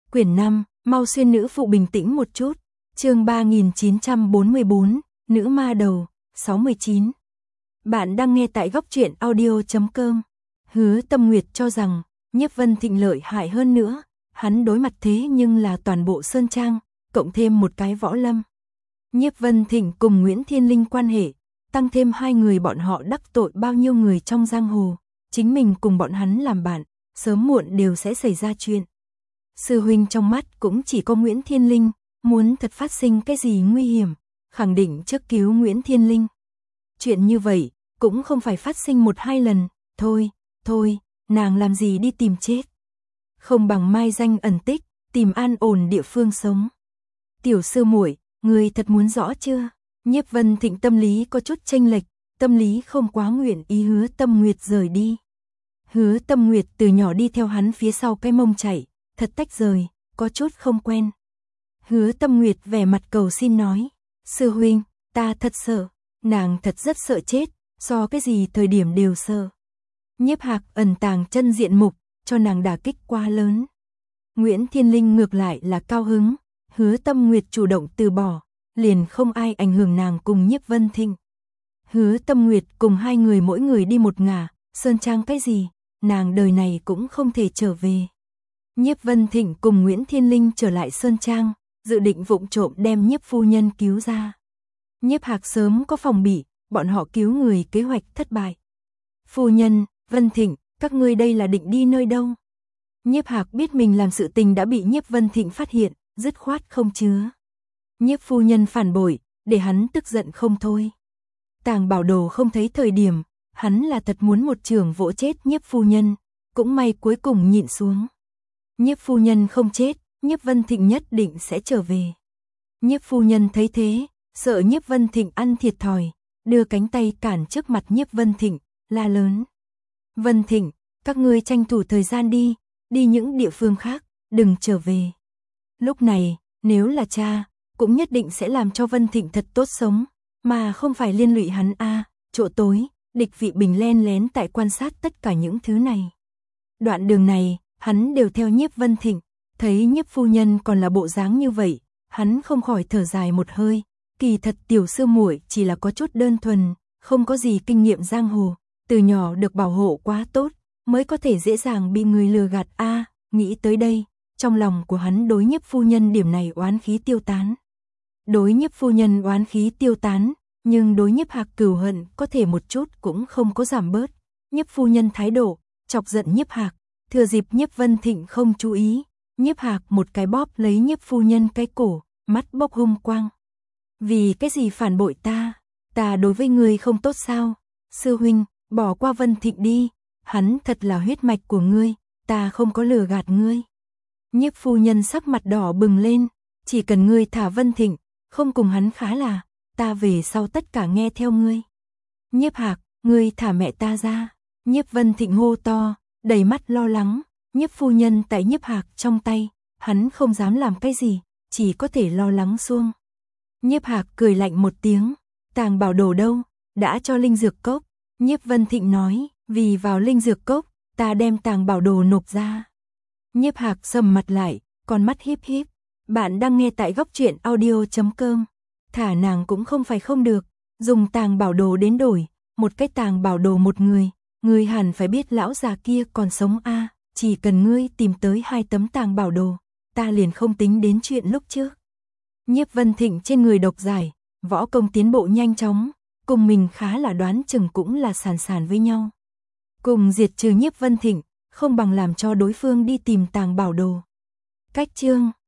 Quyển 5, mau xuyên nữ phụ bình tĩnh một chút. Chương 3944, Nữ ma đầu, 69. Bạn đang nghe tại góc truyện audio.com. Hứa Tâm Nguyệt cho rằng Nhiếp Vân Thịnh lợi hại hơn nữa, hắn đối mặt thế nhưng là toàn bộ Sơn Trang, cộng thêm một cái Võ Lâm. Nhiếp Vân Thịnh cùng Nguyễn Thiên Linh quan hệ, tăng thêm hai người bọn họ đắc tội bao nhiêu người trong giang hồ, chính mình cùng bọn hắn làm bạn, sớm muộn đều sẽ xảy ra chuyện. Sư huynh trong mắt cũng chỉ có Nguyễn Thiên Linh, muốn thật phát sinh cái gì nguy hiểm, khẳng định trước cứu Nguyễn Thiên Linh. Chuyện như vậy, cũng không phải phát sinh một hai lần, thôi, nàng làm gì đi tìm chết. Không bằng mai danh ẩn tích, tìm an ổn địa phương sống. Tiểu sư muội, người thật muốn rõ chưa? Nhiếp Vân Thịnh tâm lý có chút chênh lệch, tâm lý không quá nguyện ý Hứa Tâm Nguyệt rời đi. Hứa Tâm Nguyệt từ nhỏ đi theo hắn phía sau cái mông chạy, thật tách rời, có chút không quen. Hứa Tâm Nguyệt vẻ mặt cầu xin nói, sư huynh, ta thật sợ, nàng thật rất sợ chết, so cái gì thời điểm đều sợ. Nhiếp Hạc ẩn tàng chân diện mục, cho nàng đả kích quá lớn. Nguyễn Thiên Linh ngược lại là cao hứng, Hứa Tâm Nguyệt chủ động từ bỏ, liền không ai ảnh hưởng nàng cùng Nhiếp Vân Thịnh. Hứa Tâm Nguyệt cùng hai người mỗi người đi một ngả, Sơn Trang cái gì, nàng đời này cũng không thể trở về. Nhiếp Vân Thịnh cùng Nguyễn Thiên Linh trở lại Sơn Trang, dự định vụng trộm đem Nhiếp phu nhân cứu ra. Nhiếp Hạc sớm có phòng bị, bọn họ cứu người kế hoạch thất bại. Phu nhân, Vân Thịnh, các ngươi đây là định đi nơi đâu? Nhiếp Hạc biết mình làm sự tình đã bị Nhiếp Vân Thịnh phát hiện, dứt khoát không chứa. Nhiếp phu nhân phản bội, để hắn tức giận không thôi. Tàng Bảo Đồ không thấy thời điểm, hắn là thật muốn một chưởng vỗ chết Nhiếp phu nhân, cũng may cuối cùng nhịn xuống. Nhiếp phu nhân không chết, Nhiếp Vân Thịnh nhất định sẽ trở về. Nhiếp phu nhân thấy thế, sợ Nhiếp Vân Thịnh ăn thiệt thòi, đưa cánh tay cản trước mặt Nhiếp Vân Thịnh, la lớn. Vân Thịnh, các ngươi tranh thủ thời gian đi những địa phương khác, đừng trở về. Lúc này, nếu là cha, cũng nhất định sẽ làm cho Vân Thịnh thật tốt sống, mà không phải liên lụy hắn chỗ tối, địch vị bình len lén tại quan sát tất cả những thứ này. Đoạn đường này, hắn đều theo Nhiếp Vân Thịnh, thấy Nhiếp phu nhân còn là bộ dáng như vậy, hắn không khỏi thở dài một hơi, kỳ thật tiểu sư muội chỉ là có chút đơn thuần, không có gì kinh nghiệm giang hồ, từ nhỏ được bảo hộ quá tốt, mới có thể dễ dàng bị người lừa gạt nghĩ tới đây, trong lòng của hắn đối Nhiếp phu nhân điểm này oán khí tiêu tán. Đối Nhiếp phu nhân oán khí tiêu tán, nhưng đối Nhiếp Hạc cừu hận có thể một chút cũng không có giảm bớt. Nhiếp phu nhân thái độ, chọc giận Nhiếp Hạc, thừa dịp Nhiếp Vân Thịnh không chú ý, Nhiếp Hạc một cái bóp lấy Nhiếp phu nhân cái cổ, mắt bốc hung quang. Vì cái gì phản bội ta? Ta đối với ngươi không tốt sao? Sư huynh, bỏ qua Vân Thịnh đi, hắn thật là huyết mạch của ngươi, ta không có lừa gạt ngươi. Nhiếp phu nhân sắc mặt đỏ bừng lên, chỉ cần ngươi thả Vân Thịnh, không cùng hắn khá là, ta về sau tất cả nghe theo ngươi. Nhiếp Hạc, ngươi thả mẹ ta ra. Nhiếp Vân Thịnh hô to, đầy mắt lo lắng, Nhiếp phu nhân tại Nhiếp Hạc trong tay, hắn không dám làm cái gì, chỉ có thể lo lắng xuông. Nhiếp Hạc cười lạnh một tiếng, Tàng Bảo Đồ đâu, đã cho linh dược cốc. Nhiếp Vân Thịnh nói, vì vào linh dược cốc, ta đem Tàng Bảo Đồ nộp ra. Nhiếp Hạc sầm mặt lại, con mắt híp híp. Bạn đang nghe tại góc truyện audio.com. Thả nàng cũng không phải không được, dùng Tàng Bảo Đồ đến đổi, một cái Tàng Bảo Đồ một người, ngươi hẳn phải biết lão già kia còn sống chỉ cần ngươi tìm tới 2 tấm Tàng Bảo Đồ, ta liền không tính đến chuyện lúc trước. Nhiếp Vân Thịnh trên người độc giải, võ công tiến bộ nhanh chóng, cùng mình khá là đoán chừng cũng là sàn với nhau. Cùng diệt trừ Nhiếp Vân Thịnh, không bằng làm cho đối phương đi tìm Tàng Bảo Đồ. Cách chương